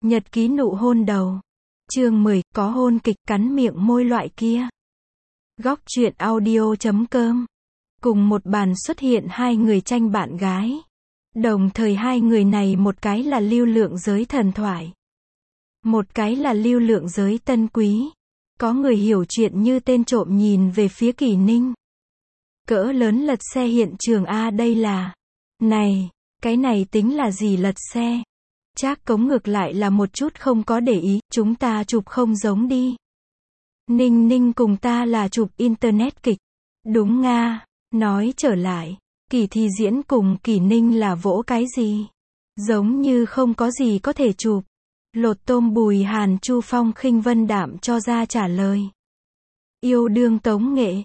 Nhật ký nụ hôn đầu. Chương 10, có hôn kịch cắn miệng môi loại kia. Góc truyện audio.com. Cùng một bàn xuất hiện hai người tranh bạn gái. Đồng thời hai người này một cái là lưu lượng giới thần thoại. Một cái là lưu lượng giới tân quý. Có người hiểu chuyện như tên trộm nhìn về phía Kỷ Ninh. Cỡ lớn lật xe hiện trường a đây là. Này, cái này tính là gì lật xe? Trác Cống ngược lại là một chút không có để ý, chúng ta chụp không giống đi. Ninh Ninh cùng ta là chụp internet kịch. Đúng nga, nói trở lại, Kỳ Thi Diễn cùng Kỷ Ninh là vỗ cái gì? Giống như không có gì có thể chụp. Lột tôm Bùi Hàn Chu Phong khinh vân đạm cho ra trả lời. Yêu đương tống nghệ,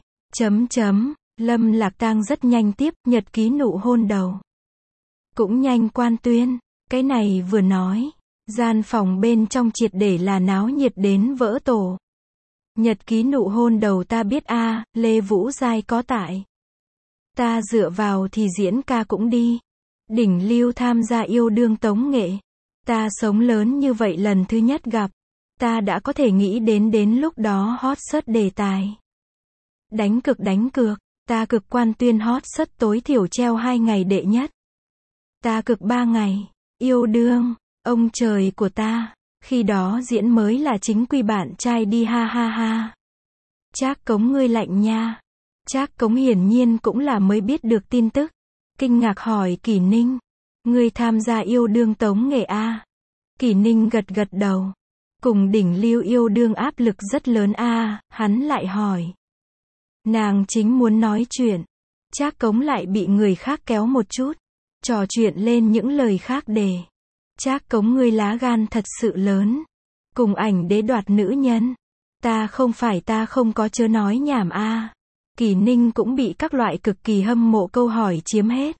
Lâm Lạc Tang rất nhanh tiếp, nhật ký nụ hôn đầu. Cũng nhanh quan tuyên. Cái này vừa nói, gian phòng bên trong triệt để là náo nhiệt đến vỡ tổ. Nhật ký nụ hôn đầu ta biết a, Lê Vũ Giai có tại. Ta dựa vào thì diễn ca cũng đi. Đỉnh lưu tham gia yêu đương tống nghệ. Ta sống lớn như vậy lần thứ nhất gặp. Ta đã có thể nghĩ đến lúc đó hot search đề tài. Đánh cược, ta cực quan tuyên hot search tối thiểu treo 2 ngày đệ nhất. Ta cực 3 ngày. Yêu đương, ông trời của ta, khi đó diễn mới là chính quy bạn trai đi ha ha ha. Trác Cống ngươi lạnh nha. Trác Cống hiển nhiên cũng là mới biết được tin tức. Kinh ngạc hỏi Kỷ Ninh, ngươi tham gia yêu đương tống nghệ a? Kỷ Ninh gật đầu. Cùng đỉnh lưu yêu đương áp lực rất lớn a, hắn lại hỏi. Nàng chính muốn nói chuyện. Trác Cống lại bị người khác kéo một chút. Trò chuyện lên những lời khác đề. Trác Cống ngươi lá gan thật sự lớn. Cùng ảnh đế đoạt nữ nhân. Ta không có chớ nói nhảm a. Kỷ Ninh cũng bị các loại cực kỳ hâm mộ câu hỏi chiếm hết.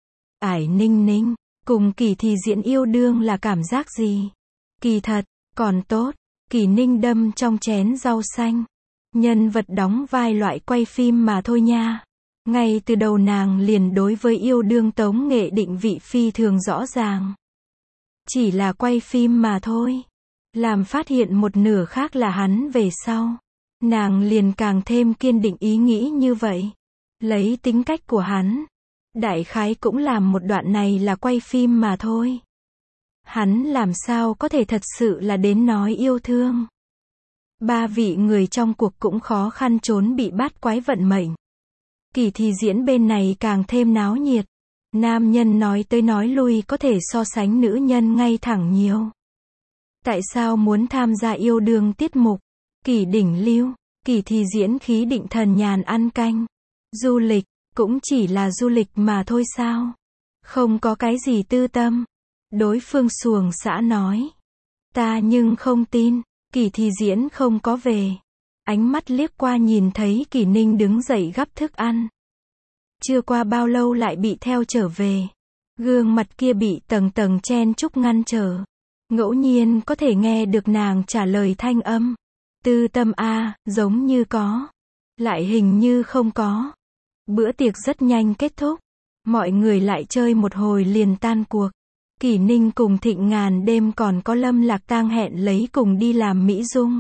Ải Ninh, cùng Kỳ Thi Diễn yêu đương là cảm giác gì? Kỳ thật, còn tốt. Kỷ Ninh đâm trong chén rau xanh. Nhân vật đóng vai loại quay phim mà thôi nha. Ngay từ đầu nàng liền đối với yêu đương tống nghệ định vị phi thường rõ ràng. Chỉ là quay phim mà thôi. Làm phát hiện một nửa khác là hắn về sau. Nàng liền càng thêm kiên định ý nghĩ như vậy. Lấy tính cách của hắn. Đại khái cũng làm một đoạn này là quay phim mà thôi. Hắn làm sao có thể thật sự là đến nói yêu thương. 3 vị người trong cuộc cũng khó khăn trốn bị bắt quái vận mệnh. Kỳ Thi Diễn bên này càng thêm náo nhiệt. Nam nhân nói tới nói lui có thể so sánh nữ nhân ngay thẳng nhiều. Tại sao muốn tham gia yêu đương tiết mục? Kỳ đỉnh lưu, Kỳ Thi Diễn khí định thần nhàn ăn canh. Du lịch, cũng chỉ là du lịch mà thôi sao? Không có cái gì tư tâm. Đối phương xuồng xã nói. Ta nhưng không tin, Kỳ Thi Diễn không có về. Ánh mắt liếc qua nhìn thấy Kỷ Ninh đứng dậy gắp thức ăn. Chưa qua bao lâu lại bị theo trở về. Gương mặt kia bị tầng tầng chen chúc ngăn trở. Ngẫu nhiên có thể nghe được nàng trả lời thanh âm. Tư tâm a, giống như có. Lại hình như không có. Bữa tiệc rất nhanh kết thúc. Mọi người lại chơi một hồi liền tan cuộc. Kỷ Ninh cùng Thịnh Ngàn đêm còn có Lâm Lạc Tang hẹn lấy cùng đi làm mỹ dung.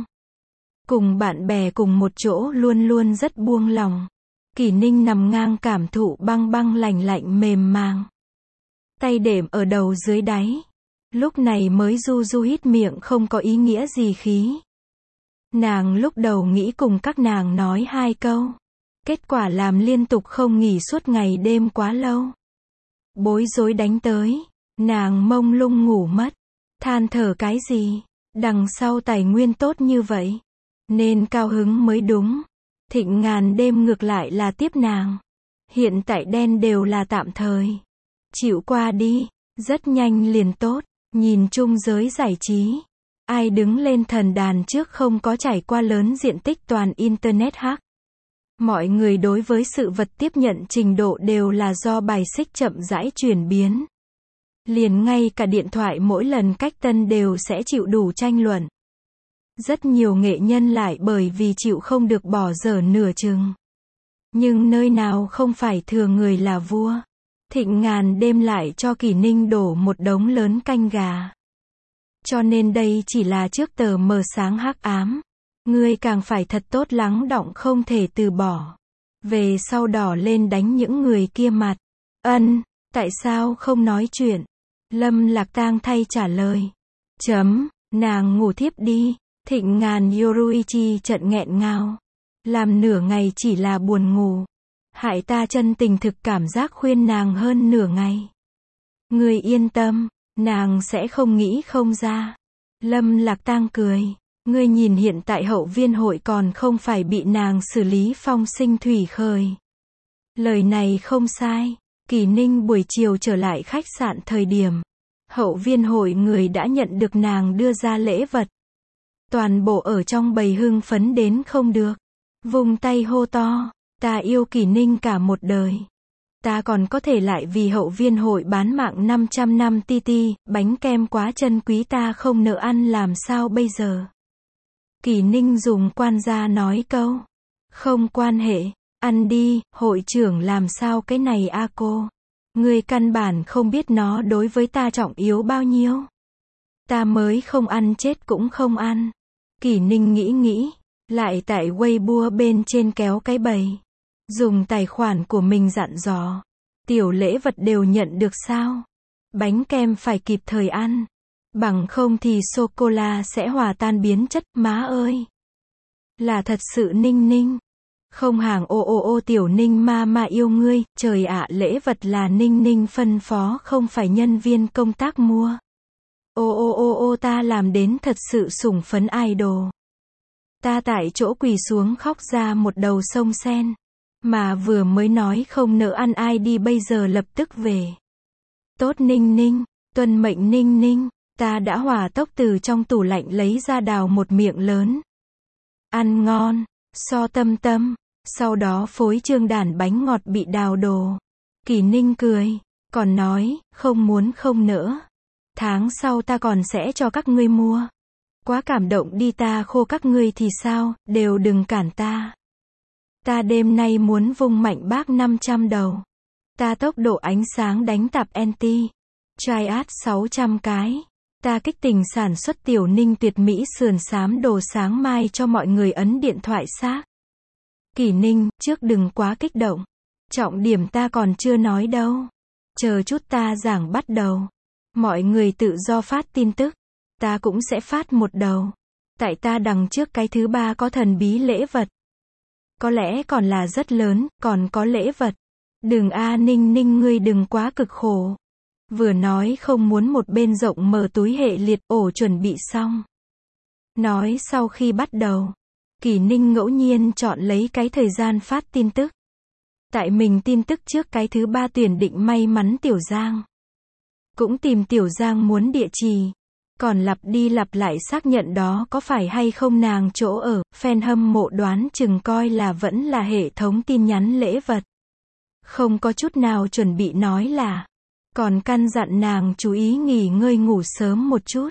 Cùng bạn bè cùng một chỗ luôn luôn rất buông lòng. Kỷ Ninh nằm ngang cảm thụ băng lạnh lạnh mềm màng. Tay đệm ở đầu dưới đáy. Lúc này mới du hít miệng không có ý nghĩa gì khí. Nàng lúc đầu nghĩ cùng các nàng nói 2 câu. Kết quả làm liên tục không nghỉ suốt ngày đêm quá lâu. Bối rối đánh tới. Nàng mông lung ngủ mất. Than thở cái gì? Đằng sau tài nguyên tốt như vậy. Nên cao hứng mới đúng. Thịnh Ngàn đêm ngược lại là tiếp nàng. Hiện tại đen đều là tạm thời. Chịu qua đi. Rất nhanh liền tốt. Nhìn chung giới giải trí. Ai đứng lên thần đàn trước không có trải qua lớn diện tích toàn internet hack. Mọi người đối với sự vật tiếp nhận trình độ đều là do bài xích chậm rãi chuyển biến. Liền ngay cả điện thoại mỗi lần cách tân đều sẽ chịu đủ tranh luận. Rất nhiều nghệ nhân lại bởi vì chịu không được bỏ dở nửa chừng. Nhưng nơi nào không phải thừa người là vua. Thịnh Ngàn đêm lại cho Kỷ Ninh đổ một đống lớn canh gà. Cho nên đây chỉ là trước tờ mờ sáng hắc ám. Ngươi càng phải thật tốt lắng đọng không thể từ bỏ. Về sau đỏ lên đánh những người kia mặt. Ân, tại sao không nói chuyện? Lâm Lạc Tang thay trả lời. Nàng ngủ thiếp đi. Thịnh Ngàn Yoruichi trận nghẹn ngào. Làm nửa ngày chỉ là buồn ngủ. Hại ta chân tình thực cảm giác khuyên nàng hơn nửa ngày. Ngươi yên tâm, nàng sẽ không nghĩ không ra. Lâm Lạc Tang cười. Ngươi nhìn hiện tại hậu viên hội còn không phải bị nàng xử lý phong sinh thủy khởi. Lời này không sai. Kỳ Ninh buổi chiều trở lại khách sạn thời điểm. Hậu viên hội người đã nhận được nàng đưa ra lễ vật. Toàn bộ ở trong bầy hưng phấn đến không được. Vùng tay hô to. Ta yêu Kỳ Ninh cả một đời. Ta còn có thể lại vì hậu viên hội bán mạng 500 năm TT, bánh kem quá chân quý ta không nỡ ăn làm sao bây giờ. Kỳ Ninh dùng quan gia nói câu. Không quan hệ, ăn đi, hội trưởng làm sao cái này a cô. Ngươi căn bản không biết nó đối với ta trọng yếu bao nhiêu. Ta mới không ăn chết cũng không ăn. Kỳ Ninh nghĩ, lại tại Weibo bên trên kéo cái bầy. Dùng tài khoản của mình dặn dò. Tiểu lễ vật đều nhận được sao? Bánh kem phải kịp thời ăn. Bằng không thì sô-cô-la sẽ hòa tan biến chất, má ơi. Là thật sự Ninh Ninh. Không hàng ô tiểu Ninh ma yêu ngươi, trời ạ lễ vật là Ninh Ninh phân phó không phải nhân viên công tác mua. Ô ta làm đến thật sự sủng phấn idol. Ta tại chỗ quỳ xuống khóc ra một đầu sông sen. Mà vừa mới nói không nỡ ăn ai đi bây giờ lập tức về. Tốt Ninh Ninh, tuân mệnh Ninh Ninh, ta đã hỏa tốc từ trong tủ lạnh lấy ra đào một miệng lớn. Ăn ngon, so tâm tâm, sau đó phối trương đản bánh ngọt bị đào đồ. Kỳ Ninh cười, còn nói, không muốn không nỡ. Tháng sau ta còn sẽ cho các ngươi mua. Quá cảm động đi ta khô các ngươi thì sao, đều đừng cản ta. Ta đêm nay muốn vung mạnh bác 500 đầu. Ta tốc độ ánh sáng đánh tạp anti. Triad 600 cái. Ta kích tình sản xuất tiểu Ninh tuyệt mỹ sườn xám đồ sáng mai cho mọi người ấn điện thoại xác. Kỳ Ninh, trước đừng quá kích động. Trọng điểm ta còn chưa nói đâu. Chờ chút ta giảng bắt đầu. Mọi người tự do phát tin tức. Ta cũng sẽ phát một đầu. Tại ta đằng trước cái thứ ba có thần bí lễ vật. Có lẽ còn là rất lớn, còn có lễ vật. Đừng Ninh Ninh ngươi đừng quá cực khổ. Vừa nói không muốn một bên rộng mở túi hệ liệt ổ chuẩn bị xong. Nói sau khi bắt đầu. Kỳ Ninh ngẫu nhiên chọn lấy cái thời gian phát tin tức. Tại mình tin tức trước cái thứ ba tuyển định may mắn Tiểu Giang. Cũng tìm Tiểu Giang muốn địa chỉ. Còn lặp đi lặp lại xác nhận đó có phải hay không nàng chỗ ở, fan hâm mộ đoán chừng coi là vẫn là hệ thống tin nhắn lễ vật. Không có chút nào chuẩn bị nói là. Còn căn dặn nàng chú ý nghỉ ngơi ngủ sớm một chút.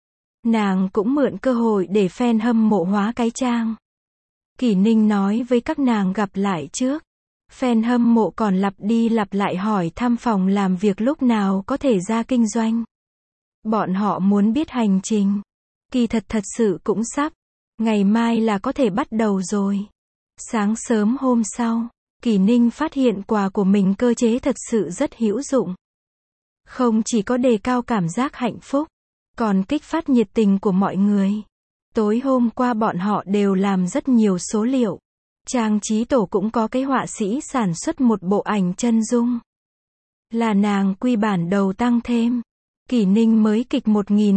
Nàng cũng mượn cơ hội để fan hâm mộ hóa cái trang. Kỳ Ninh nói với các nàng gặp lại trước. Fan hâm mộ còn lặp đi lặp lại hỏi thăm phòng làm việc lúc nào có thể ra kinh doanh. Bọn họ muốn biết hành trình. Kỳ thật sự cũng sắp. Ngày mai là có thể bắt đầu rồi. Sáng sớm hôm sau, Kỳ Ninh phát hiện quà của mình cơ chế thật sự rất hữu dụng. Không chỉ có đề cao cảm giác hạnh phúc, còn kích phát nhiệt tình của mọi người. Tối hôm qua bọn họ đều làm rất nhiều số liệu. Trang trí tổ cũng có cái họa sĩ sản xuất một bộ ảnh chân dung. Là nàng quy bản đầu tăng thêm. Kỳ Ninh mới kịch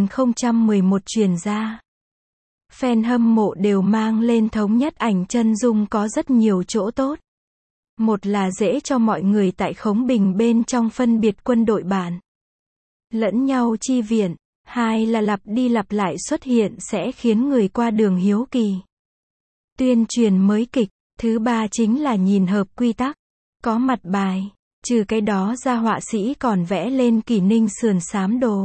1011 truyền ra. Fan hâm mộ đều mang lên thống nhất ảnh chân dung có rất nhiều chỗ tốt. Một là dễ cho mọi người tại Khống Bình bên trong phân biệt quân đội bản. Lẫn nhau chi viện. Hai là lặp đi lặp lại xuất hiện sẽ khiến người qua đường hiếu kỳ. Tuyên truyền mới kịch. Thứ ba chính là nhìn hợp quy tắc. Có mặt bài. Trừ cái đó ra họa sĩ còn vẽ lên Kỳ Ninh sườn xám đồ.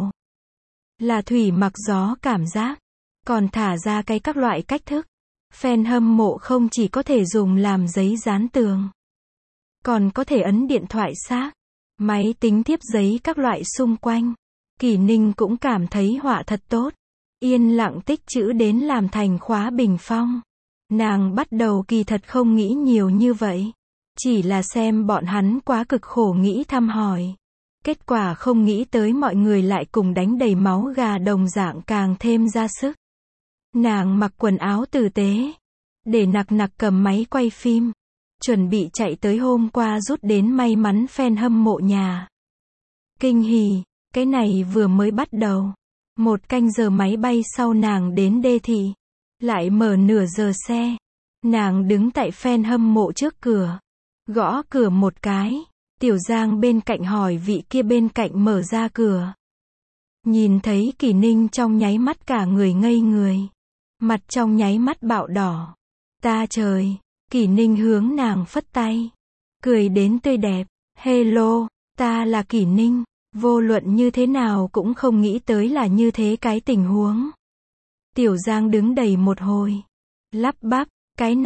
Là thủy mặc gió cảm giác. Còn thả ra cái các loại cách thức. Fan hâm mộ không chỉ có thể dùng làm giấy dán tường. Còn có thể ấn điện thoại xác. Máy tính tiếp giấy các loại xung quanh. Kỷ Ninh cũng cảm thấy họa thật tốt. Yên lặng tích chữ đến làm thành khóa bình phong. Nàng bắt đầu kỳ thật không nghĩ nhiều như vậy. Chỉ là xem bọn hắn quá cực khổ nghĩ thăm hỏi. Kết quả không nghĩ tới mọi người lại cùng đánh đầy máu gà đồng dạng càng thêm ra sức. Nàng mặc quần áo tử tế. Để nặc nặc cầm máy quay phim. Chuẩn bị chạy tới hôm qua rút đến may mắn fan hâm mộ nhà. Kinh hỉ, cái này vừa mới bắt đầu. 1 canh giờ máy bay sau nàng đến đê thị. Lại mở nửa giờ xe. Nàng đứng tại fan hâm mộ trước cửa. Gõ cửa một cái. Tiểu Giang bên cạnh hỏi vị kia bên cạnh mở ra cửa. Nhìn thấy Kỷ Ninh trong nháy mắt cả người ngây người. Mặt trong nháy mắt bạo đỏ. Ta trời. Kỷ Ninh hướng nàng phất tay. Cười đến tươi đẹp. Hello, ta là Kỷ Ninh. Vô luận như thế nào cũng không nghĩ tới là như thế cái tình huống. Tiểu Giang đứng đầy một hồi. Lắp bắp, cái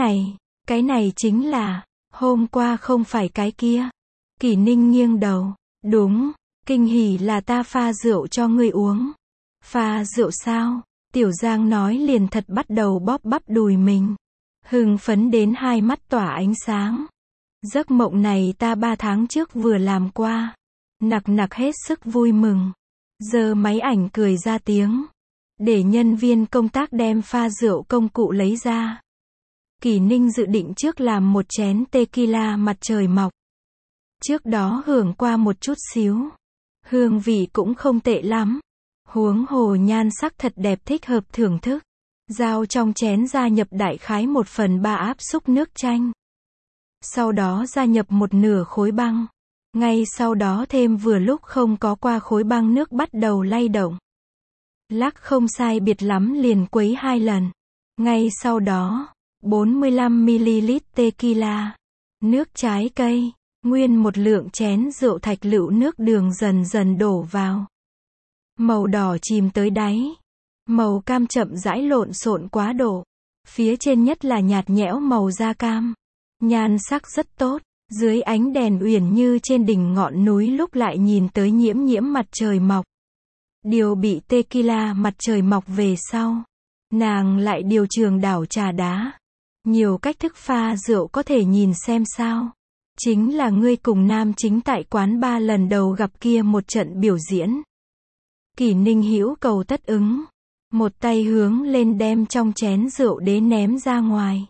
này chính là, hôm qua không phải cái kia. Kỷ Ninh nghiêng đầu. Đúng, kinh hỉ là ta pha rượu cho ngươi uống. Pha rượu sao? Tiểu Giang nói liền thật bắt đầu bóp bắp đùi mình. Hưng phấn đến hai mắt tỏa ánh sáng. Giấc mộng này ta 3 tháng trước vừa làm qua. Nặc nặc hết sức vui mừng. Giơ máy ảnh cười ra tiếng. Để nhân viên công tác đem pha rượu công cụ lấy ra. Kỷ Ninh dự định trước làm một chén tequila mặt trời mọc. Trước đó hưởng qua một chút xíu. Hương vị cũng không tệ lắm. Huống hồ nhan sắc thật đẹp thích hợp thưởng thức. Dao trong chén gia nhập đại khái 1/3 áp xúc nước chanh. Sau đó gia nhập 1/2 khối băng. Ngay sau đó thêm vừa lúc không có qua khối băng nước bắt đầu lay động. Lắc không sai biệt lắm liền quấy 2 lần. Ngay sau đó, 45ml tequila, nước trái cây, nguyên một lượng chén rượu thạch lựu nước đường dần dần đổ vào. Màu đỏ chìm tới đáy. Màu cam chậm rãi lộn xộn quá độ. Phía trên nhất là nhạt nhẽo màu da cam. Nhan sắc rất tốt. Dưới ánh đèn uyển như trên đỉnh ngọn núi lúc lại nhìn tới nhiễm nhiễm mặt trời mọc. Điều bị tequila mặt trời mọc về sau. Nàng lại điều trường đảo trà đá. Nhiều cách thức pha rượu có thể nhìn xem sao. Chính là ngươi cùng nam chính tại quán bar lần đầu gặp kia một trận biểu diễn. Kỷ Ninh hữu cầu tất ứng. Một tay hướng lên đem trong chén rượu đế ném ra ngoài.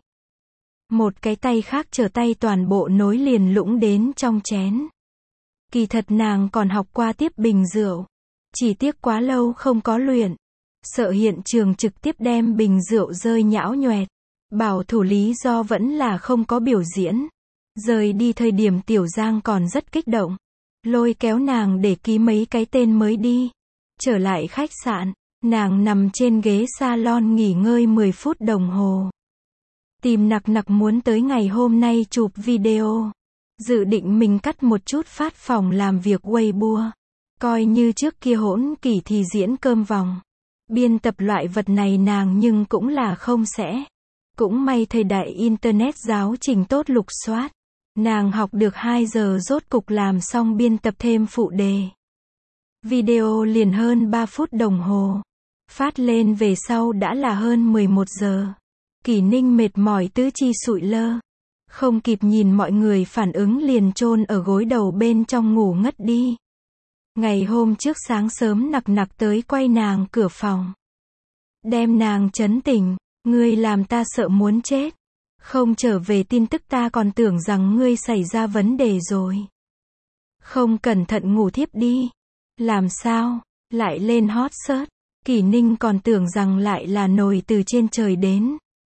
Một cái tay khác trở tay toàn bộ nối liền lũng đến trong chén. Kỳ thật nàng còn học qua tiếp bình rượu. Chỉ tiếc quá lâu không có luyện. Sợ hiện trường trực tiếp đem bình rượu rơi nhão nhoẹt. Bảo thủ lý do vẫn là không có biểu diễn. Rời đi thời điểm Tiểu Giang còn rất kích động. Lôi kéo nàng để ký mấy cái tên mới đi. Trở lại khách sạn, nàng nằm trên ghế salon nghỉ ngơi 10 phút đồng hồ. Tìm nặc nặc muốn tới ngày hôm nay chụp video. Dự định mình cắt một chút phát phòng làm việc Weibo. Coi như trước kia hỗn kỷ thì diễn cơm vòng. Biên tập loại vật này nàng nhưng cũng là không sẽ. Cũng may thời đại Internet giáo trình tốt lục soát. Nàng học được 2 giờ rốt cục làm xong biên tập thêm phụ đề. Video liền hơn 3 phút đồng hồ. Phát lên về sau đã là hơn 11 giờ. Kỷ Ninh mệt mỏi tứ chi sụi lơ. Không kịp nhìn mọi người phản ứng liền chôn ở gối đầu bên trong ngủ ngất đi. Ngày hôm trước sáng sớm nặc nặc tới quay nàng cửa phòng. Đem nàng chấn tỉnh. Ngươi làm ta sợ muốn chết. Không trở về tin tức ta còn tưởng rằng ngươi xảy ra vấn đề rồi. Không cẩn thận ngủ thiếp đi. Làm sao? Lại lên hot search. Kỷ Ninh còn tưởng rằng lại là nồi từ trên trời đến.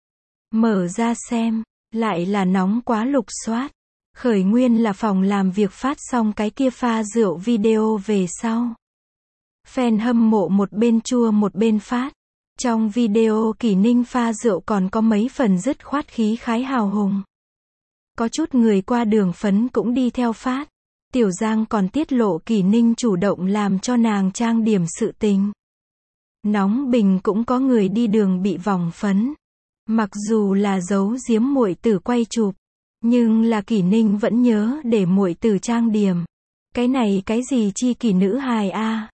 Mở ra xem. Lại là nóng quá lục soát. Khởi nguyên là phòng làm việc phát xong cái kia pha rượu video về sau. Fan hâm mộ một bên chua một bên phát. Trong video Kỷ Ninh pha rượu còn có mấy phần dứt khoát khí khái hào hùng. Có chút người qua đường phấn cũng đi theo phát. Tiểu Giang còn tiết lộ Kỷ Ninh chủ động làm cho nàng trang điểm sự tình. Nóng bình cũng có người đi đường bị vòng phấn. Mặc dù là giấu giếm muội tử quay chụp, nhưng là Kỷ Ninh vẫn nhớ để muội tử trang điểm. Cái này cái gì chi kỷ nữ hài a.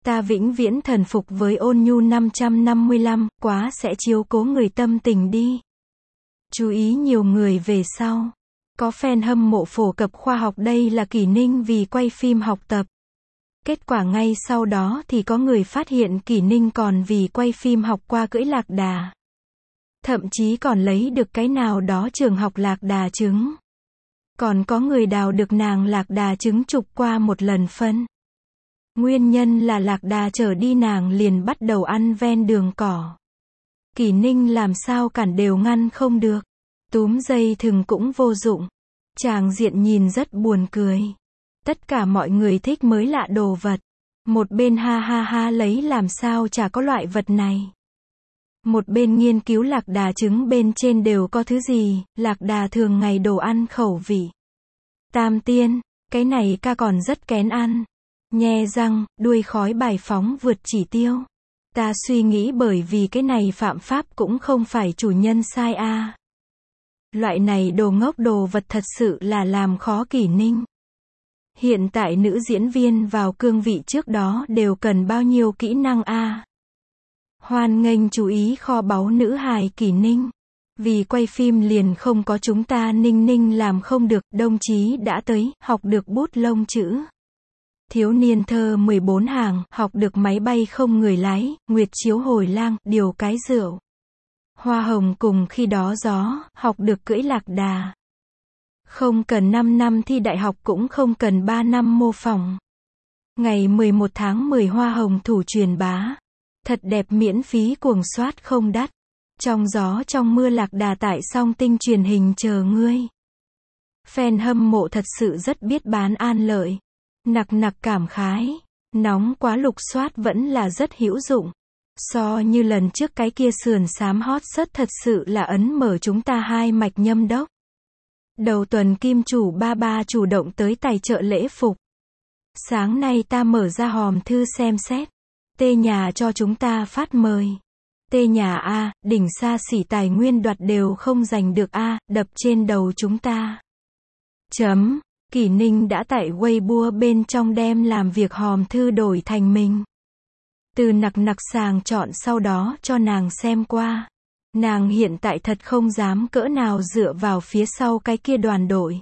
Ta vĩnh viễn thần phục với Ôn Nhu 555, quá sẽ chiếu cố người tâm tình đi. Chú ý nhiều người về sau. Có fan hâm mộ phổ cập khoa học đây là Kỷ Ninh vì quay phim học tập. Kết quả ngay sau đó thì có người phát hiện Kỷ Ninh còn vì quay phim học qua cưỡi lạc đà. Thậm chí còn lấy được cái nào đó trường học lạc đà trứng. Còn có người đào được nàng lạc đà trứng chụp qua một lần phân. Nguyên nhân là lạc đà chở đi nàng liền bắt đầu ăn ven đường cỏ. Kỷ Ninh làm sao cản đều ngăn không được. Túm dây thừng cũng vô dụng. Tràng diện nhìn rất buồn cười. Tất cả mọi người thích mới lạ đồ vật. Một bên ha ha ha lấy làm sao chả có loại vật này. Một bên nghiên cứu lạc đà trứng bên trên đều có thứ gì, lạc đà thường ngày đồ ăn khẩu vị. Tam tiên, cái này ca còn rất kén ăn. Nhe răng, đuôi khói bài phóng vượt chỉ tiêu. Ta suy nghĩ bởi vì cái này phạm pháp cũng không phải chủ nhân sai a. Loại này đồ ngốc đồ vật thật sự là làm khó Kỷ Ninh. Hiện tại nữ diễn viên vào cương vị trước đó đều cần bao nhiêu kỹ năng a. Hoan nghênh chú ý kho báu nữ hài Kỷ Ninh. Vì quay phim liền không có chúng ta Ninh Ninh làm không được, đồng chí đã tới, học được bút lông chữ. Thiếu niên thơ 14 hàng, học được máy bay không người lái, nguyệt chiếu hồi lang, điều cái rượu. Hoa hồng cùng khi đó gió, học được cưỡi lạc đà. Không cần 5 năm thi đại học cũng không cần 3 năm mô phỏng. Ngày 11 tháng 10 hoa hồng thủ truyền bá. Thật đẹp miễn phí cuồng soát không đắt. Trong gió trong mưa lạc đà tại song tinh truyền hình chờ ngươi. Fan hâm mộ thật sự rất biết bán an lợi. Nặc nặc cảm khái. Nóng quá lục soát vẫn là rất hữu dụng. So như lần trước cái kia sườn xám hot search thật sự là ấn mở chúng ta hai mạch nhâm đốc. Đầu tuần kim chủ ba ba chủ động tới tài trợ lễ phục. Sáng nay ta mở ra hòm thư xem xét. Tê nhà cho chúng ta phát mời. Tê nhà A, đỉnh xa xỉ tài nguyên đoạt đều không giành được A, đập trên đầu chúng ta. Kỷ Ninh đã tại Weibo bên trong đem làm việc hòm thư đổi thành mình. Từ nặc nặc sàng chọn sau đó cho nàng xem qua. Nàng hiện tại thật không dám cỡ nào dựa vào phía sau cái kia đoàn đội.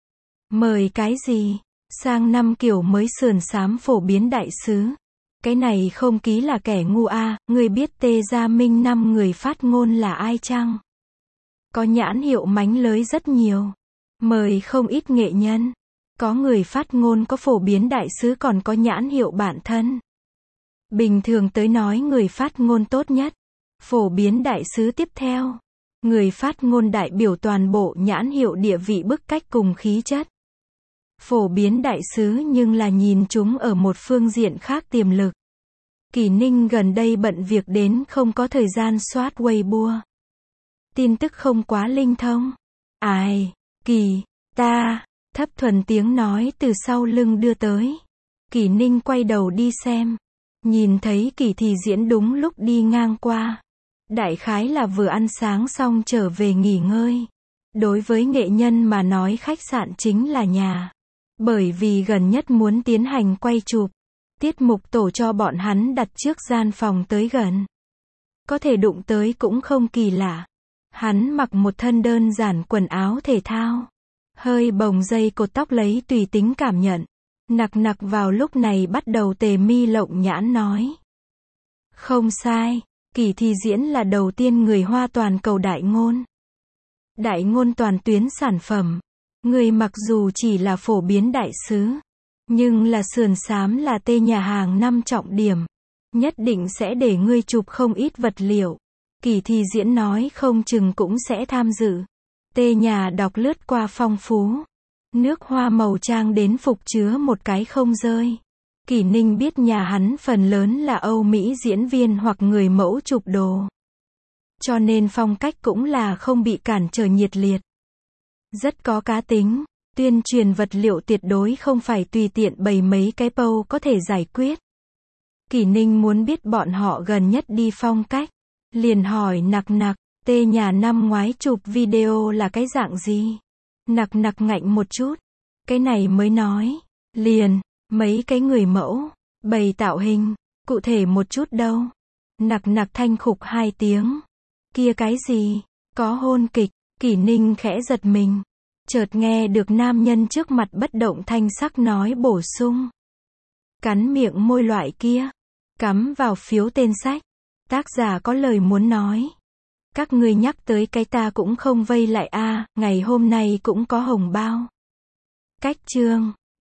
Mời cái gì? Sang năm kiểu mới sườn xám phổ biến đại sứ. Cái này không ký là kẻ ngu a, người biết Tê Gia Minh 5 người phát ngôn là ai chăng? Có nhãn hiệu mánh lới rất nhiều. Mời không ít nghệ nhân. Có người phát ngôn có phổ biến đại sứ còn có nhãn hiệu bản thân. Bình thường tới nói người phát ngôn tốt nhất. Phổ biến đại sứ tiếp theo. Người phát ngôn đại biểu toàn bộ nhãn hiệu địa vị bức cách cùng khí chất. Phổ biến đại sứ nhưng là nhìn chúng ở một phương diện khác tiềm lực. Kỷ Ninh gần đây bận việc đến không có thời gian soát Weibo. Tin tức không quá linh thông. Ai? Kỳ, ta, thấp thuần tiếng nói từ sau lưng đưa tới. Kỷ Ninh quay đầu đi xem. Nhìn thấy Kỳ thì diễn đúng lúc đi ngang qua. Đại khái là vừa ăn sáng xong trở về nghỉ ngơi. Đối với nghệ nhân mà nói khách sạn chính là nhà. Bởi vì gần nhất muốn tiến hành quay chụp. Tiết mục tổ cho bọn hắn đặt trước gian phòng tới gần. Có thể đụng tới cũng không kỳ lạ. Hắn mặc một thân đơn giản quần áo thể thao. Hơi bồng dây cột tóc lấy tùy tính cảm nhận. Nặc nặc vào lúc này bắt đầu tề mi lộng nhãn nói. Không sai, Kỳ thì diễn là đầu tiên người Hoa toàn cầu đại ngôn. Đại ngôn toàn tuyến sản phẩm. Người mặc dù chỉ là phổ biến đại sứ. Nhưng là sườn xám là Tê nhà hàng 5 trọng điểm. Nhất định sẽ để ngươi chụp không ít vật liệu. Kỳ thì diễn nói không chừng cũng sẽ tham dự. Tê nhà đọc lướt qua phong phú. Nước hoa màu trang đến phục chứa một cái không rơi. Kỷ Ninh biết nhà hắn phần lớn là Âu Mỹ diễn viên hoặc người mẫu chụp đồ. Cho nên phong cách cũng là không bị cản trở nhiệt liệt. Rất có cá tính. Tuyên truyền vật liệu tuyệt đối không phải tùy tiện bày mấy cái post có thể giải quyết. Kỷ Ninh muốn biết bọn họ gần nhất đi phong cách. Liền hỏi nặc nặc, Tê nhà năm ngoái chụp video là cái dạng gì? Nặc nặc ngạnh một chút. Cái này mới nói. Liền, mấy cái người mẫu, bày tạo hình. Cụ thể một chút đâu? Nặc nặc thanh khục 2 tiếng. Kia cái gì? Có hôn kịch. Kỷ Ninh khẽ giật mình. Chợt nghe được nam nhân trước mặt bất động thanh sắc nói bổ sung. Cắn miệng môi loại kia. Cắm vào phiếu tên sách. Tác giả có lời muốn nói. Các ngươi nhắc tới cái ta cũng không vây lại a, ngày hôm nay cũng có hồng bao. Cách chương.